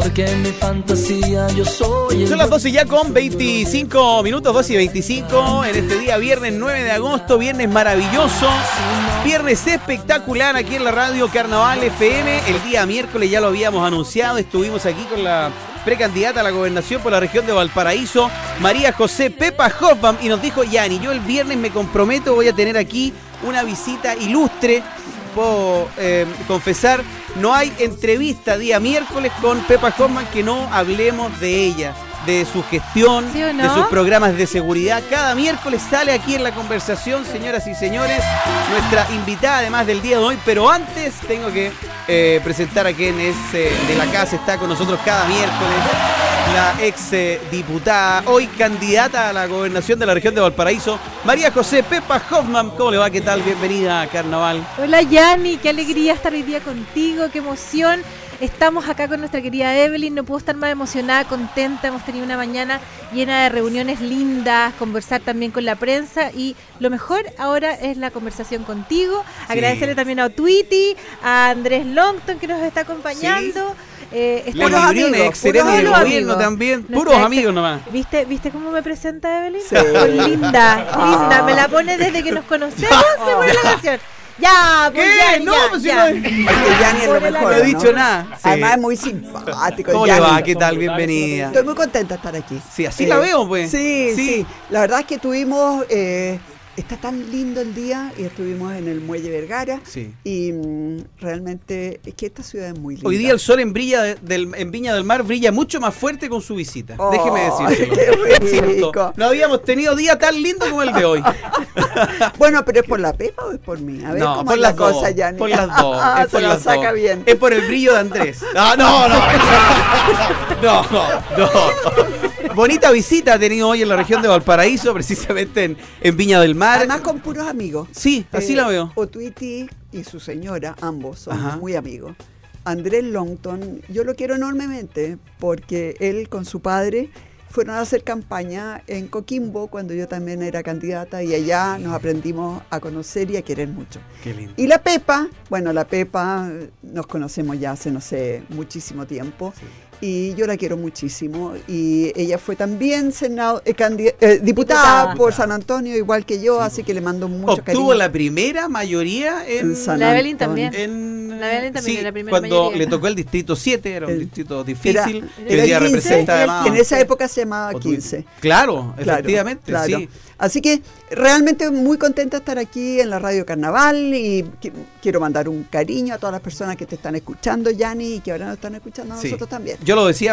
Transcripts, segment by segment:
que en mi fantasía yo soy. Son las 12 ya con 25 minutos, 12 y 25, en este día viernes 9 de agosto, viernes maravilloso, viernes espectacular aquí en la radio Carnaval FM. El día miércoles ya lo habíamos anunciado, estuvimos aquí con la precandidata a la gobernación por la región de Valparaíso, María José Pepa Hoffman, y nos dijo: Yani, yo el viernes me comprometo, voy a tener aquí una visita ilustre. Puedo confesar, no hay entrevista día miércoles con Pepa Hoffman que no hablemos de ella, de su gestión, ¿sí o no? de sus programas de seguridad. Cada miércoles sale aquí en la conversación, señoras y señores, nuestra invitada además del día de hoy. Pero antes tengo que presentar a quien es de la casa, está con nosotros cada miércoles, la ex diputada, hoy candidata a la gobernación de la región de Valparaíso, María José Pepa Hoffman. ¿Cómo le va? ¿Qué tal? Bienvenida a Carnaval. Hola Yani, qué alegría estar hoy día contigo, qué emoción. Estamos acá con nuestra querida Evelyn, no puedo estar más emocionada, contenta. Hemos tenido una mañana llena de reuniones lindas, conversar también con la prensa, y lo mejor ahora es la conversación contigo. Sí. Agradecerle también a Tweety, a Andrés Longton que nos está acompañando. Sí. Puros amigos, excelente del gobierno también, puros amigos nomás. ¿Viste cómo me presenta Evelyn? Sí. Pues linda, me la pone desde que nos conocemos, me pone la canción. Ya, pues ¿qué? Ya. Yani es lo mejor, no he dicho nada. Sí. Además es muy simpático. ¿Cómo le va? ¿Qué tal? Bienvenida. Estoy muy contenta de estar aquí. Sí, así la veo, pues. Sí. La verdad es que tuvimos... está tan lindo el día y estuvimos en el Muelle Vergara. Sí. Y realmente es que esta ciudad es muy linda. Hoy día el sol en Viña del Mar brilla mucho más fuerte con su visita. Déjeme decirlo. Qué no habíamos tenido día tan lindo como el de hoy. Bueno, pero ¿es por la Pepa o es por mí? A ver, no, cómo por es las la cosa, dos. Yani. Por las dos. Es por se las la saca dos. bien. Es por el brillo de Andrés. No. Bonita visita ha tenido hoy en la región de Valparaíso, precisamente en Viña del Mar. Además con puros amigos. Sí, así la veo. Otuiti y su señora, ambos son muy amigos. Andrés Longton, yo lo quiero enormemente porque él con su padre fueron a hacer campaña en Coquimbo cuando yo también era candidata, y allá nos aprendimos a conocer y a querer mucho. Qué lindo. Y la Pepa nos conocemos ya hace, no sé, muchísimo tiempo. Sí. Y yo la quiero muchísimo, y ella fue también diputada por San Antonio, igual que yo, sí. Así que le mando mucho cariño. Obtuvo la primera mayoría en San la Evelyn también. La Evelyn también, sí, la primera cuando mayoría. le tocó el distrito 7, era un distrito difícil, era que hoy día 15, representa además. En esa época se llamaba 15. Claro, efectivamente, claro. Sí. Así que realmente muy contenta de estar aquí en la Radio Carnaval, y quiero mandar un cariño a todas las personas que te están escuchando, Yani, y que ahora nos están escuchando a nosotros también. Yo lo decía,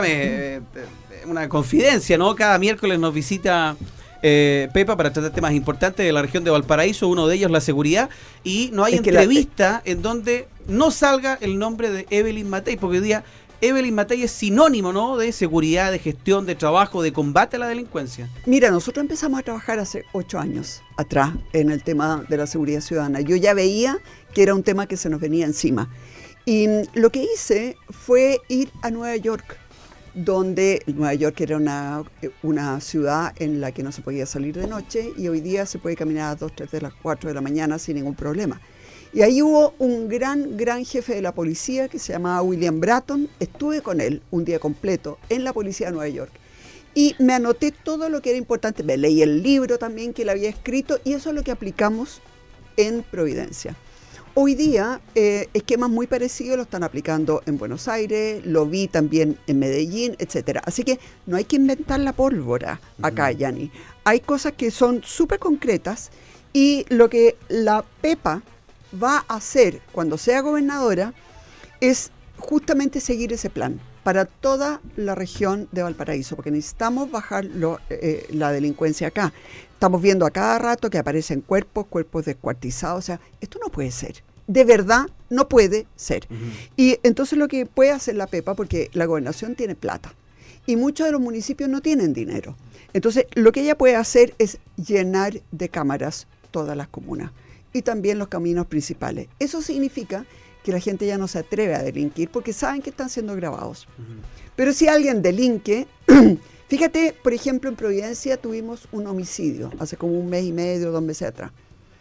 una confidencia, ¿no? Cada miércoles nos visita Pepa para tratar temas importantes de la región de Valparaíso, uno de ellos la seguridad, y no hay entrevista en donde no salga el nombre de Evelyn Matei, porque hoy día Evelyn Matei es sinónimo, ¿no?, de seguridad, de gestión, de trabajo, de combate a la delincuencia. Mira, nosotros empezamos a trabajar hace 8 años atrás en el tema de la seguridad ciudadana. Yo ya veía que era un tema que se nos venía encima. Y lo que hice fue ir a Nueva York, donde Nueva York era una ciudad en la que no se podía salir de noche, y hoy día se puede caminar a las 2, 3 de las 4 de la mañana sin ningún problema. Y ahí hubo un gran jefe de la policía que se llamaba William Bratton. Estuve con él un día completo en la policía de Nueva York. Y me anoté todo lo que era importante. Me leí el libro también que él había escrito, y eso es lo que aplicamos en Providencia. Hoy día, esquemas muy parecidos lo están aplicando en Buenos Aires, lo vi también en Medellín, etcétera. Así que no hay que inventar la pólvora acá, Yani. Hay cosas que son súper concretas, y lo que la Pepa va a hacer cuando sea gobernadora es justamente seguir ese plan para toda la región de Valparaíso, porque necesitamos bajar la delincuencia acá. Estamos viendo a cada rato que aparecen cuerpos descuartizados. O sea, esto no puede ser. De verdad, no puede ser. Y entonces lo que puede hacer la Pepa, porque la gobernación tiene plata y muchos de los municipios no tienen dinero. Entonces, lo que ella puede hacer es llenar de cámaras todas las comunas y también los caminos principales. Eso significa que la gente ya no se atreve a delinquir porque saben que están siendo grabados. Pero si alguien delinque, fíjate, por ejemplo, en Providencia tuvimos un homicidio hace como 1 mes y medio, 2 meses atrás.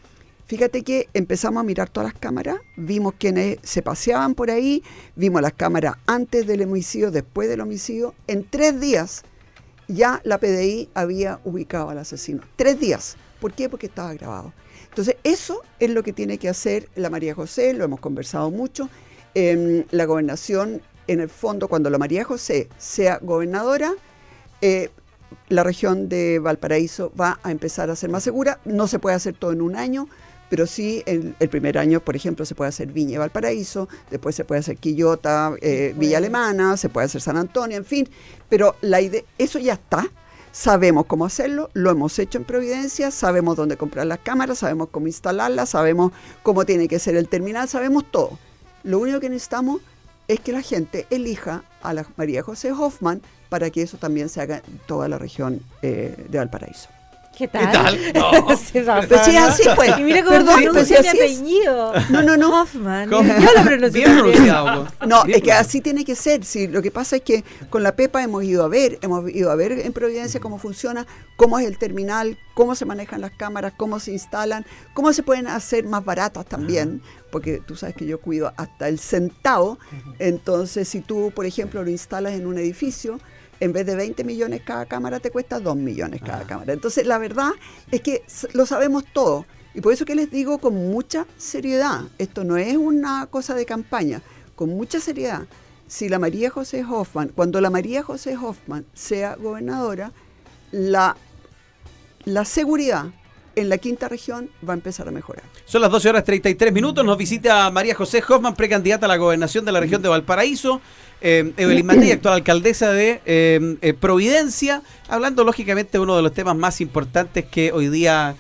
Fíjate que empezamos a mirar todas las cámaras, vimos quienes se paseaban por ahí, vimos las cámaras antes del homicidio, después del homicidio. En 3 días ya la PDI había ubicado al asesino. 3 días. ¿Por qué? Porque estaba grabado. Entonces, eso es lo que tiene que hacer la María José, lo hemos conversado mucho. La gobernación, en el fondo, cuando la María José sea gobernadora, la región de Valparaíso va a empezar a ser más segura. No se puede hacer todo en un año, pero sí el primer año, por ejemplo, se puede hacer Viña y Valparaíso, después se puede hacer Quillota, Villa Alemana, se puede hacer San Antonio, en fin. Pero la idea, eso ya está. Sabemos cómo hacerlo, lo hemos hecho en Providencia, sabemos dónde comprar las cámaras, sabemos cómo instalarlas, sabemos cómo tiene que ser el terminal, sabemos todo. Lo único que necesitamos es que la gente elija a la María José Hoffman para que eso también se haga en toda la región de Valparaíso. ¿Qué tal? ¿Qué tal? No. Sí, Rafa, Pero sí es así, pues. Y mira cómo Perdón, pero pronuncia sí mi así es. apellido. No. Hoffman. ¿Cómo? Yo lo pronuncio Bien también. pronunciado. pues. No, Bien es que así tiene que ser. Sí, lo que pasa es que con la Pepa hemos ido a ver en Providencia cómo funciona, cómo es el terminal, cómo se manejan las cámaras, cómo se instalan, cómo se pueden hacer más baratas también, porque tú sabes que yo cuido hasta el centavo. Entonces, si tú, por ejemplo, lo instalas en un edificio, en vez de 20 millones cada cámara, te cuesta 2 millones cada cámara. Entonces, la verdad es que lo sabemos todo. Y por eso que les digo con mucha seriedad, esto no es una cosa de campaña, con mucha seriedad, si la María José Hoffman, cuando la María José Hoffman sea gobernadora, la seguridad en la quinta región va a empezar a mejorar. Son las 12:33. Nos visita María José Hoffman, precandidata a la gobernación de la región de Valparaíso. Evelyn Matei, actual alcaldesa de Providencia, hablando lógicamente de uno de los temas más importantes que hoy día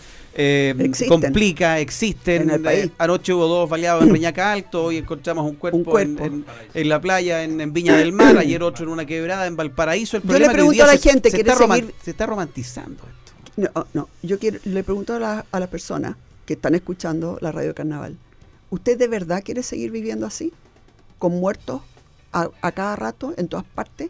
existen en el país. Anoche hubo 2 baleados en Reñaca Alto, hoy encontramos un cuerpo. En la playa en Viña del Mar, ayer otro en una quebrada en Valparaíso. Yo le pregunto a la gente, se está romantizando esto. No, le pregunto a las personas que están escuchando la radio Carnaval, ¿usted de verdad quiere seguir viviendo así? ¿Con muertos a cada rato, en todas partes?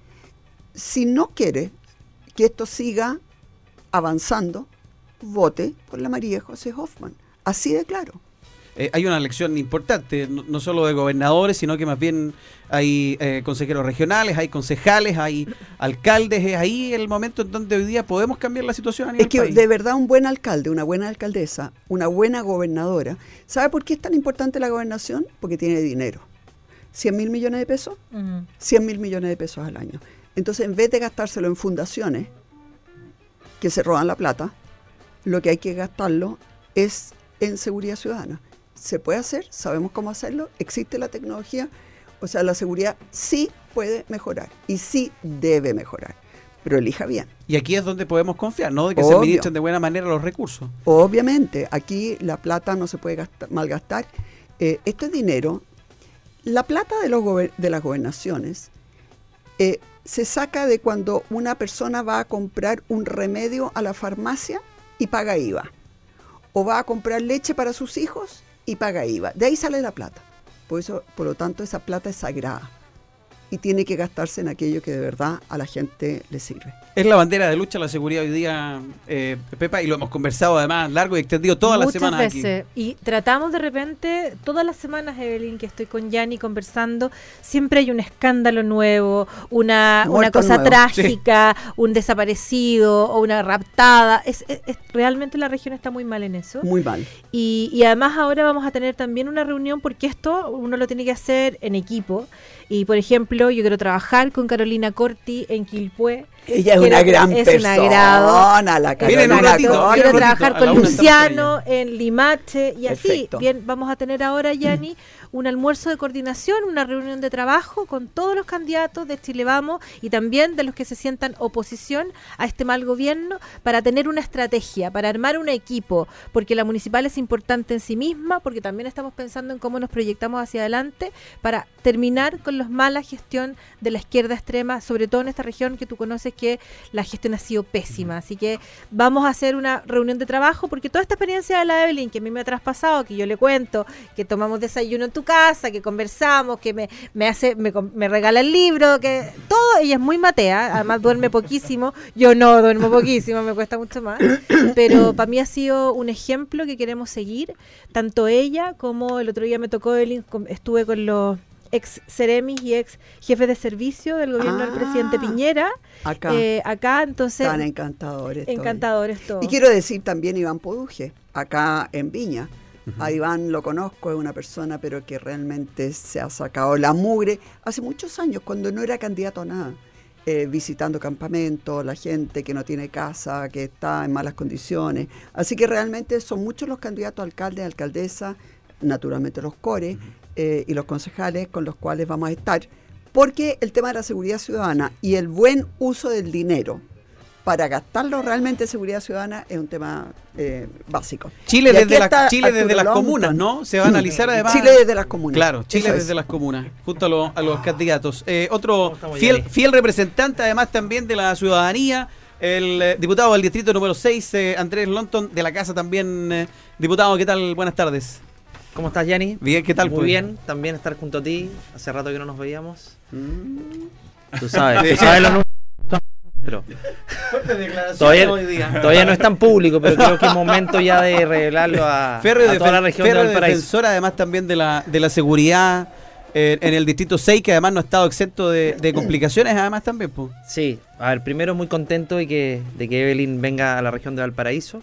Si no quiere que esto siga avanzando, vote por la María José Hoffman. Así de claro. Hay una elección importante, no solo de gobernadores, sino que más bien hay consejeros regionales, hay concejales, hay alcaldes. Es ahí el momento en donde hoy día podemos cambiar la situación a nivel país. De verdad un buen alcalde, una buena alcaldesa, una buena gobernadora. ¿Sabe por qué es tan importante la gobernación? Porque tiene dinero. 100.000 millones de pesos, 100.000 millones de pesos al año. Entonces, en vez de gastárselo en fundaciones que se roban la plata, lo que hay que gastarlo es en seguridad ciudadana. Se puede hacer, sabemos cómo hacerlo, existe la tecnología, o sea, la seguridad sí puede mejorar y sí debe mejorar, pero elija bien. Y aquí es donde podemos confiar, ¿no? De que se administren de buena manera los recursos. Obviamente, aquí la plata no se puede malgastar. Esto es dinero. La plata de las gobernaciones se saca de cuando una persona va a comprar un remedio a la farmacia y paga IVA. O va a comprar leche para sus hijos y paga IVA. De ahí sale la plata. Por lo tanto, esa plata es sagrada y tiene que gastarse en aquello que de verdad a la gente le sirve. Es la bandera de lucha la seguridad hoy día, Pepa, y lo hemos conversado además largo y extendido todas las semanas muchas veces aquí. Y tratamos de repente, todas las semanas, Evelyn, que estoy con Yanni conversando, siempre hay un escándalo nuevo, una cosa nuevo, trágica, sí. Un desaparecido o una raptada. Realmente la región está muy mal en eso. Muy mal. Y además ahora vamos a tener también una reunión, porque esto uno lo tiene que hacer en equipo. Y por ejemplo, yo quiero trabajar con Carolina Corti en Quilpué. Ella es una gran persona, la Carolina. Quiero trabajar con Luciano en Limache y así. Perfecto. Bien, vamos a tener ahora, Yanni, un almuerzo de coordinación, una reunión de trabajo con todos los candidatos de Chile Vamos y también de los que se sientan oposición a este mal gobierno, para tener una estrategia, para armar un equipo, porque la municipal es importante en sí misma, porque también estamos pensando en cómo nos proyectamos hacia adelante para terminar con la mala gestión de la izquierda extrema, sobre todo en esta región que tú conoces, que la gestión ha sido pésima. Así que vamos a hacer una reunión de trabajo, porque toda esta experiencia de la Evelyn que a mí me ha traspasado, que yo le cuento, que tomamos desayuno en tu casa, que conversamos, que me regala el libro, que todo ella es muy matea, además duerme poquísimo, yo no duermo poquísimo, me cuesta mucho más, pero para mí ha sido un ejemplo que queremos seguir, tanto ella como el otro día me tocó, estuve con los ex Ceremis y ex jefes de servicio del gobierno del presidente Piñera, acá entonces... Tan encantadores. Encantadores todos. Y quiero decir también Iván Poduje, acá en Viña. A Iván lo conozco, es una persona pero que realmente se ha sacado la mugre hace muchos años, cuando no era candidato a nada, visitando campamentos, la gente que no tiene casa, que está en malas condiciones. Así que realmente son muchos los candidatos a alcalde, alcaldesa, naturalmente los cores y los concejales con los cuales vamos a estar, porque el tema de la seguridad ciudadana y el buen uso del dinero para gastarlo realmente en seguridad ciudadana es un tema básico. Chile desde las comunas, ¿no? Se va a analizar además... Chile desde las comunas. Claro, Chile desde las comunas, junto a los candidatos. Otro fiel representante además también de la ciudadanía, el diputado del distrito número 6, Andrés Lonton, de la casa también. Diputado, ¿qué tal? Buenas tardes. ¿Cómo estás, Yanni? Bien, ¿qué tal? Muy bien, también estar junto a ti. Hace rato que no nos veíamos. Tú sabes los números. Pero todavía no es tan público, pero creo que es momento ya de revelarlo a toda la región de Valparaíso. Defensor además también de la seguridad en el distrito 6, que además no ha estado exento de complicaciones además también, pues. Sí, a ver, primero muy contento de que Evelyn venga a la región de Valparaíso.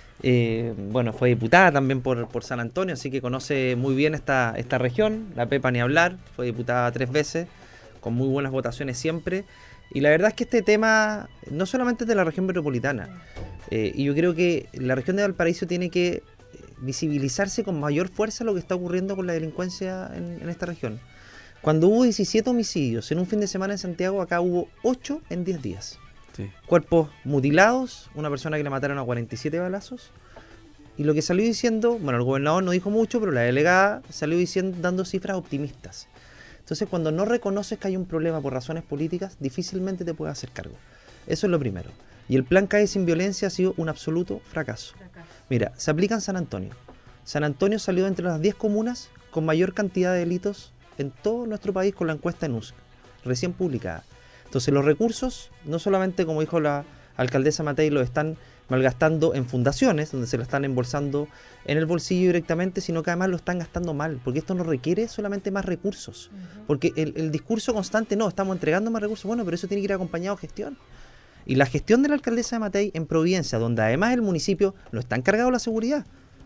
Bueno, fue diputada también por San Antonio, así que conoce muy bien esta región. La Pepa ni hablar, fue diputada 3 veces, con muy buenas votaciones siempre. Y la verdad es que este tema no solamente es de la región metropolitana, y yo creo que la región de Valparaíso tiene que visibilizarse con mayor fuerza lo que está ocurriendo con la delincuencia en esta región. Cuando hubo 17 homicidios en un fin de semana en Santiago, acá hubo 8 en 10 días. Sí. Cuerpos mutilados, una persona que le mataron a 47 balazos, y lo que salió diciendo, bueno, el gobernador no dijo mucho, pero la delegada salió diciendo, dando cifras optimistas. Entonces, cuando no reconoces que hay un problema por razones políticas, difícilmente te puedes hacer cargo. Eso es lo primero. Y el plan CAE sin violencia ha sido un absoluto fracaso. Mira, se aplica en San Antonio. San Antonio salió entre las 10 comunas con mayor cantidad de delitos en todo nuestro país con la encuesta ENUSC, recién publicada. Entonces, los recursos, no solamente, como dijo la alcaldesa Matei, los están malgastando en fundaciones, donde se lo están embolsando en el bolsillo directamente, sino que además lo están gastando mal, porque esto no requiere solamente más recursos, porque el discurso constante, no, estamos entregando más recursos, bueno, pero eso tiene que ir acompañado de gestión. Y la gestión de la alcaldesa de Matei en Providencia, donde además el municipio no está encargado de la seguridad,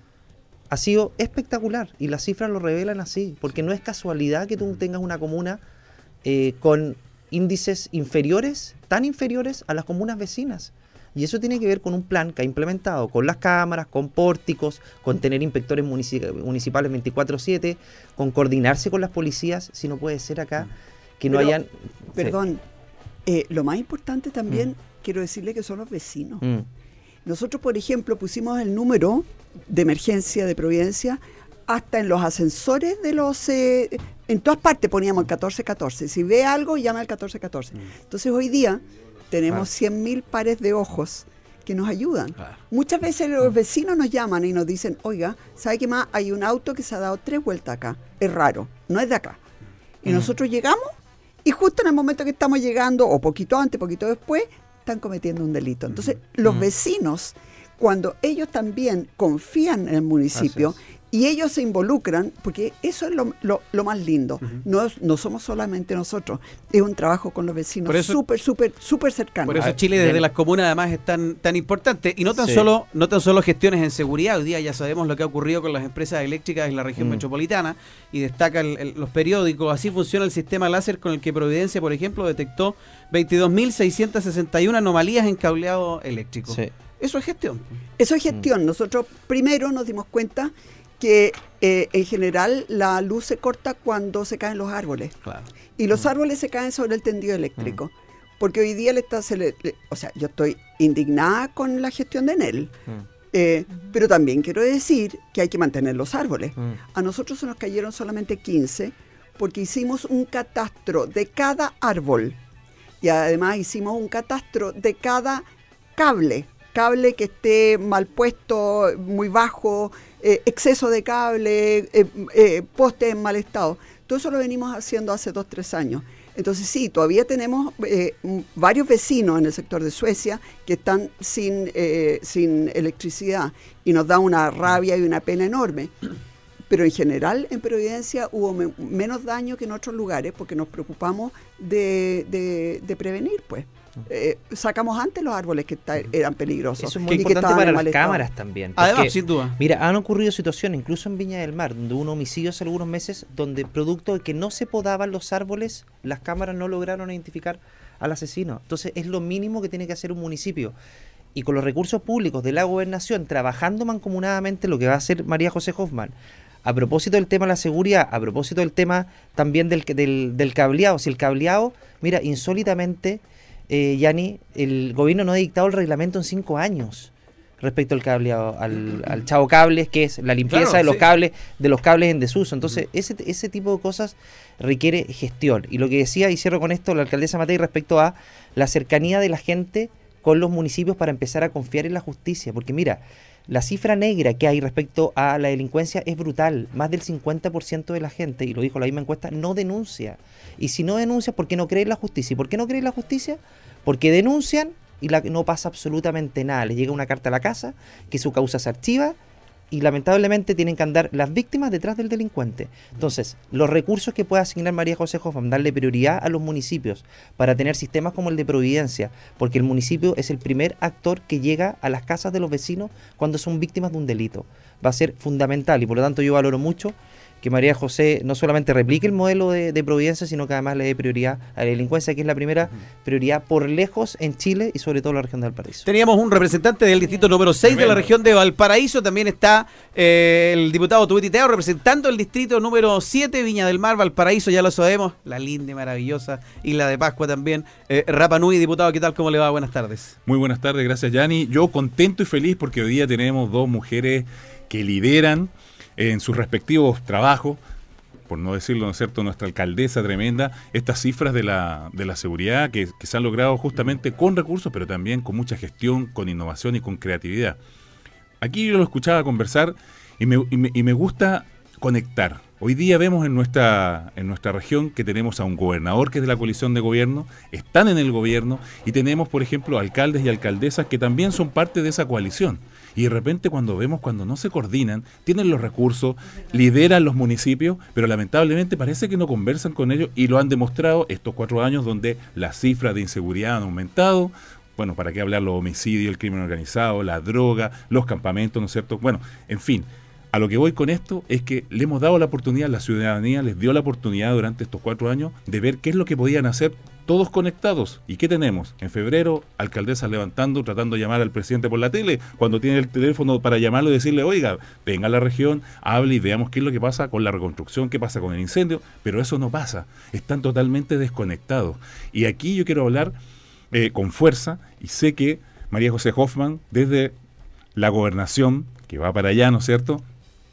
ha sido espectacular, y las cifras lo revelan así, porque no es casualidad que tú tengas una comuna con índices inferiores, tan inferiores a las comunas vecinas. Y eso tiene que ver con un plan que ha implementado con las cámaras, con pórticos, con tener inspectores municipales 24/7, con coordinarse con las policías, si no puede ser acá que no hayan... Perdón, lo más importante también, quiero decirle que son los vecinos. Nosotros, por ejemplo, pusimos el número de emergencia de Providencia hasta en los ascensores de los... en todas partes poníamos el 1414. Si ve algo, llama al 1414. Entonces hoy día tenemos 100.000 pares de ojos que nos ayudan. Muchas veces los vecinos nos llaman y nos dicen, oiga, ¿sabe qué más? Hay un auto que se ha dado 3 vueltas acá. Es raro, no es de acá. Y nosotros llegamos y justo en el momento que estamos llegando, o poquito antes, poquito después, están cometiendo un delito. Entonces, los vecinos, cuando ellos también confían en el municipio y ellos se involucran, porque eso es lo más lindo. No somos solamente nosotros, es un trabajo con los vecinos súper cercano. Por eso Chile desde las comunas además es tan importante. Y no tan solo gestiones en seguridad. Hoy día ya sabemos lo que ha ocurrido con las empresas eléctricas en la región metropolitana, y destacan los periódicos. Así funciona el sistema láser con el que Providencia, por ejemplo, detectó 22.661 anomalías en cableado eléctrico. Eso es gestión. Eso es gestión. Nosotros primero nos dimos cuenta que en general la luz se corta cuando se caen los árboles. Y los árboles se caen sobre el tendido eléctrico. Porque hoy día o sea, yo estoy indignada con la gestión de Enel. Pero también quiero decir que hay que mantener los árboles. A nosotros se nos cayeron solamente 15 porque hicimos un catastro de cada árbol. Y además hicimos un catastro de cada cable que esté mal puesto, muy bajo, exceso de cable, postes en mal estado. Todo eso lo venimos haciendo hace 2-3 años. Entonces sí, todavía tenemos varios vecinos en el sector de Suecia que están sin electricidad y nos da una rabia y una pena enorme. Pero en general en Providencia hubo menos daño que en otros lugares porque nos preocupamos de prevenir, pues. Sacamos antes los árboles que eran peligrosos. Eso es muy importante para las cámaras también. Porque, además, sin duda. Mira, han ocurrido situaciones, incluso en Viña del Mar, donde hubo un homicidio hace algunos meses, donde producto de que no se podaban los árboles, las cámaras no lograron identificar al asesino. Entonces es lo mínimo que tiene que hacer un municipio. Y con los recursos públicos de la gobernación, trabajando mancomunadamente lo que va a hacer María José Hoffman, a propósito del tema de la seguridad, a propósito del tema también del cableado. Si el cableado, mira, insólitamente, Yanni, el gobierno no ha dictado el reglamento en 5 años respecto al cableado, al Chavo Cables, que es la limpieza de los cables en desuso. Entonces, ese tipo de cosas requiere gestión. Y lo que decía, y cierro con esto, la alcaldesa Matei respecto a la cercanía de la gente con los municipios para empezar a confiar en la justicia. Porque mira, la cifra negra que hay respecto a la delincuencia es brutal. Más del 50% de la gente, y lo dijo la misma encuesta, no denuncia. Y si no denuncia, ¿por qué no cree en la justicia? ¿Y por qué no cree en la justicia? Porque denuncian y no pasa absolutamente nada. Les llega una carta a la casa, que su causa se archiva, y lamentablemente tienen que andar las víctimas detrás del delincuente. Entonces, los recursos que pueda asignar María José Hoffman, darle prioridad a los municipios para tener sistemas como el de Providencia, porque el municipio es el primer actor que llega a las casas de los vecinos cuando son víctimas de un delito. Va a ser fundamental y por lo tanto yo valoro mucho que María José no solamente replique el modelo de Providencia, sino que además le dé prioridad a la delincuencia, que es la primera prioridad por lejos en Chile y sobre todo en la región de Valparaíso. Teníamos un representante del distrito número 6 de la región de Valparaíso, también está el diputado Tuiti Teao representando el distrito número 7, Viña del Mar, Valparaíso, ya lo sabemos, la linda y maravillosa Isla de Pascua también. Rapa Nui, diputado, ¿qué tal? ¿Cómo le va? Buenas tardes. Muy buenas tardes, gracias Yanni. Yo contento y feliz porque hoy día tenemos 2 mujeres que lideran en sus respectivos trabajos, por no decirlo, ¿no es cierto?, nuestra alcaldesa tremenda, estas cifras de la seguridad que se han logrado justamente con recursos, pero también con mucha gestión, con innovación y con creatividad. Aquí yo lo escuchaba conversar y me gusta conectar. Hoy día vemos en nuestra región que tenemos a un gobernador que es de la coalición de gobierno, están en el gobierno y tenemos, por ejemplo, alcaldes y alcaldesas que también son parte de esa coalición. Y de repente cuando no se coordinan, tienen los recursos, lideran los municipios, pero lamentablemente parece que no conversan con ellos y lo han demostrado estos 4 años donde las cifras de inseguridad han aumentado. Bueno, ¿para qué hablar los homicidios, el crimen organizado, la droga, los campamentos, ¿no es cierto? Bueno, en fin. A lo que voy con esto es que le hemos dado la oportunidad, la ciudadanía les dio la oportunidad durante estos 4 años de ver qué es lo que podían hacer todos conectados. ¿Y qué tenemos? En febrero, alcaldesas levantando, tratando de llamar al presidente por la tele, cuando tiene el teléfono para llamarlo y decirle, oiga, venga a la región, hable y veamos qué es lo que pasa con la reconstrucción, qué pasa con el incendio, pero eso no pasa, están totalmente desconectados. Y aquí yo quiero hablar con fuerza, y sé que María José Hoffman, desde la gobernación, que va para allá, ¿no es cierto?,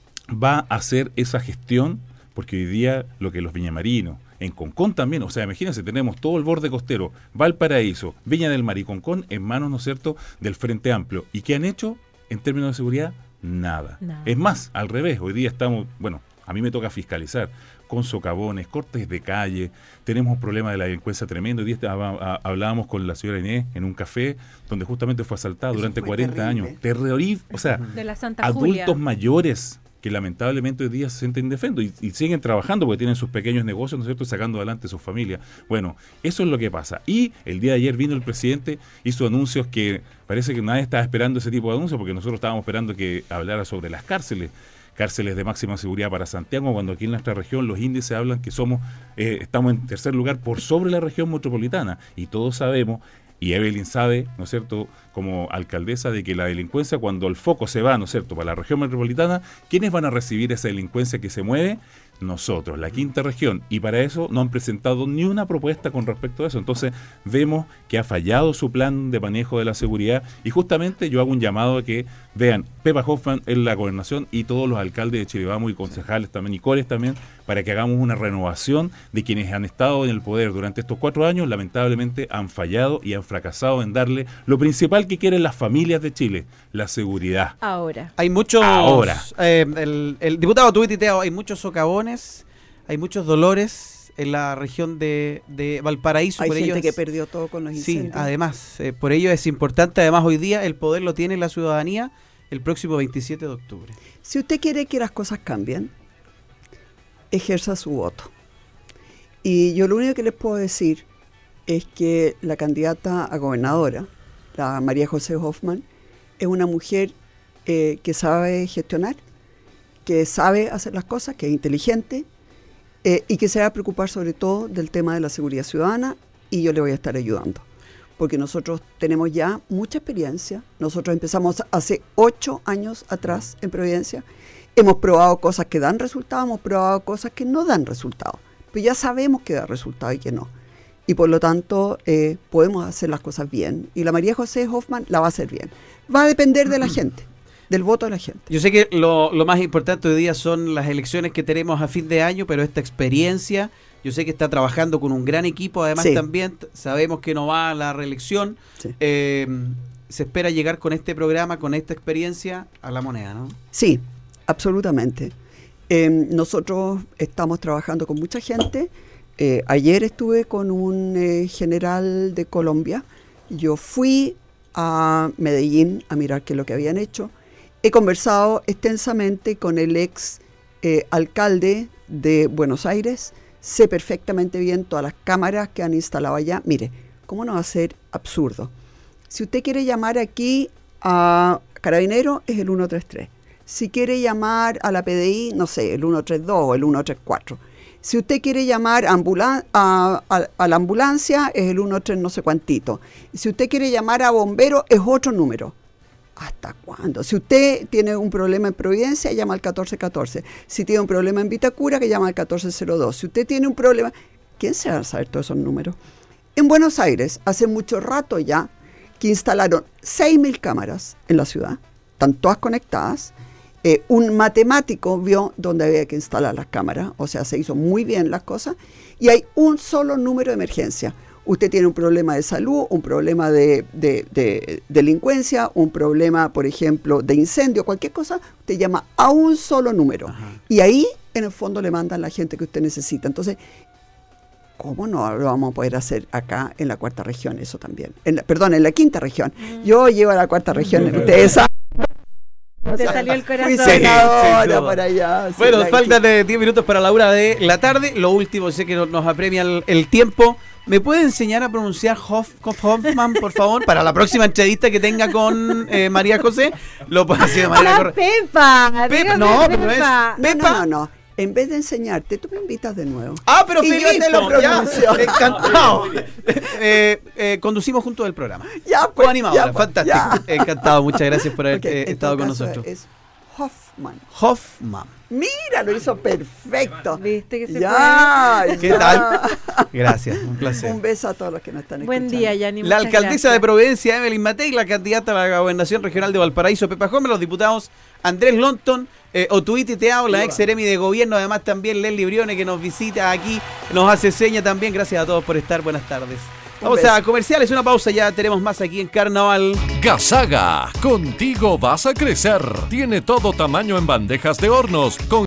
va a hacer esa gestión, porque hoy día lo que los viñamarinos, en Concón también, o sea, imagínense, tenemos todo el borde costero, Valparaíso, Viña del Mar y Concón en manos, ¿no es cierto?, del Frente Amplio. ¿Y qué han hecho en términos de seguridad? Nada. Es más, al revés, hoy día estamos, bueno, a mí me toca fiscalizar, con socavones, cortes de calle, tenemos un problema de la delincuencia tremendo. Hoy día hablábamos con la señora Inés en un café donde justamente fue asaltada durante 40 años. Terrorismo, o sea, de la Santa adultos Julia. Mayores que lamentablemente hoy día se sienten indefensos y siguen trabajando porque tienen sus pequeños negocios, ¿no es cierto?, sacando adelante sus familias. Bueno, eso es lo que pasa. Y el día de ayer vino el presidente, hizo anuncios que parece que nadie estaba esperando ese tipo de anuncios, porque nosotros estábamos esperando que hablara sobre las cárceles de máxima seguridad para Santiago, cuando aquí en nuestra región los índices hablan que estamos en tercer lugar por sobre la región metropolitana, y todos sabemos, y Evelyn sabe, ¿no es cierto?, como alcaldesa, de que la delincuencia, cuando el foco se va, ¿no es cierto?, para la región metropolitana, ¿quiénes van a recibir esa delincuencia que se mueve? Nosotros, la quinta región, y para eso no han presentado ni una propuesta con respecto a eso. Entonces vemos que ha fallado su plan de manejo de la seguridad, y justamente yo hago un llamado a que vean Pepa Hoffman en la gobernación y todos los alcaldes de Chiribamo y concejales también y cores también, para que hagamos una renovación de quienes han estado en el poder durante estos 4 años. Lamentablemente han fallado y han fracasado en darle lo principal que quieren las familias de Chile, la seguridad. Ahora. Hay muchos... Ahora. El diputado Tuiti Teao, hay muchos socavones, hay muchos dolores, en la región de Valparaíso. Hay por gente ello que perdió todo con los incendios. Sí, además, por ello es importante, además hoy día el poder lo tiene la ciudadanía el próximo 27 de octubre. Si usted quiere que las cosas cambien, ejerza su voto. Y yo lo único que les puedo decir es que la candidata a gobernadora, la María José Hoffman, es una mujer que sabe gestionar, que sabe hacer las cosas, que es inteligente y que se va a preocupar sobre todo del tema de la seguridad ciudadana, y yo le voy a estar ayudando. Porque nosotros tenemos ya mucha experiencia. Nosotros empezamos hace 8 años atrás en Providencia. Hemos probado cosas que dan resultado, hemos probado cosas que no dan resultado. Pero ya sabemos que da resultado y que no. Y por lo tanto podemos hacer las cosas bien. Y la María José Hoffman la va a hacer bien. Va a depender de la gente, del voto de la gente. Yo sé que lo más importante hoy día son las elecciones que tenemos a fin de año, pero esta experiencia... Yo sé que está trabajando con un gran equipo, además sí. También sabemos que no va a la reelección. Sí. Se espera llegar con este programa, con esta experiencia, a la moneda, ¿no? Sí, absolutamente. Nosotros estamos trabajando con mucha gente. Ayer estuve con un general de Colombia. Yo fui a Medellín a mirar qué es lo que habían hecho. He conversado extensamente con el ex alcalde de Buenos Aires. Sé perfectamente bien todas las cámaras que han instalado allá. Mire, ¿cómo no va a ser absurdo? Si usted quiere llamar aquí a Carabinero, es el 133. Si quiere llamar a la PDI, no sé, el 132 o el 134. Si usted quiere llamar a la ambulancia, es el 13 no sé cuantito. Si usted quiere llamar a bomberos, es otro número. ¿Hasta cuándo? Si usted tiene un problema en Providencia, llama al 1414. Si tiene un problema en Vitacura, que llama al 1402. Si usted tiene un problema... ¿Quién se va a saber todos esos números? En Buenos Aires, hace mucho rato ya, que instalaron 6.000 cámaras en la ciudad. Están todas conectadas. Un matemático vio dónde había que instalar las cámaras. O sea, se hizo muy bien las cosas. Y hay un solo número de emergencia. Usted tiene un problema de salud, un problema de delincuencia, un problema, por ejemplo, de incendio, cualquier cosa, usted llama a un solo número. Ajá. Y ahí, en el fondo, le mandan la gente que usted necesita. Entonces, ¿cómo no lo vamos a poder hacer acá en la cuarta región? Eso también. En la quinta región. Yo llevo a la cuarta región, ustedes saben. Te salió el corazón. Fui senadora por allá. Bueno, faltan 10 minutos para la 1 de la tarde. Lo último, sé que nos apremia el tiempo. ¿Me puede enseñar a pronunciar Hoffman, por favor? Para la próxima entrevista que tenga con María José, lo puede hacer de manera correcta. Pepa, no, pero no es Pepa. No. En vez de enseñarte, tú me invitas de nuevo. Ah, pero y feliz, yo te lo pronuncio. Encantado. Conducimos juntos el programa. Ya, pues. Coanimadora, fantástico. Ya. Encantado, muchas gracias por haber estado con nosotros. Es Hoffman. Mira, lo hizo perfecto. ¿Viste que se puede? ¿Qué tal? Gracias, un placer. Un beso a todos los que nos están escuchando. Buen día, Yanni. La alcaldesa de Providencia, Evelyn Matei, la candidata a la gobernación regional de Valparaíso, Pepa Hoffman, los diputados Andrés Lonton, Otuiti Teao, la ex seremi de gobierno, además también Leslie Briones, que nos visita aquí, nos hace seña también. Gracias a todos por estar, buenas tardes. Vamos a comerciales, una pausa, ya tenemos más aquí en Carnaval. Gasaga, contigo vas a crecer. Tiene todo tamaño en bandejas de hornos, con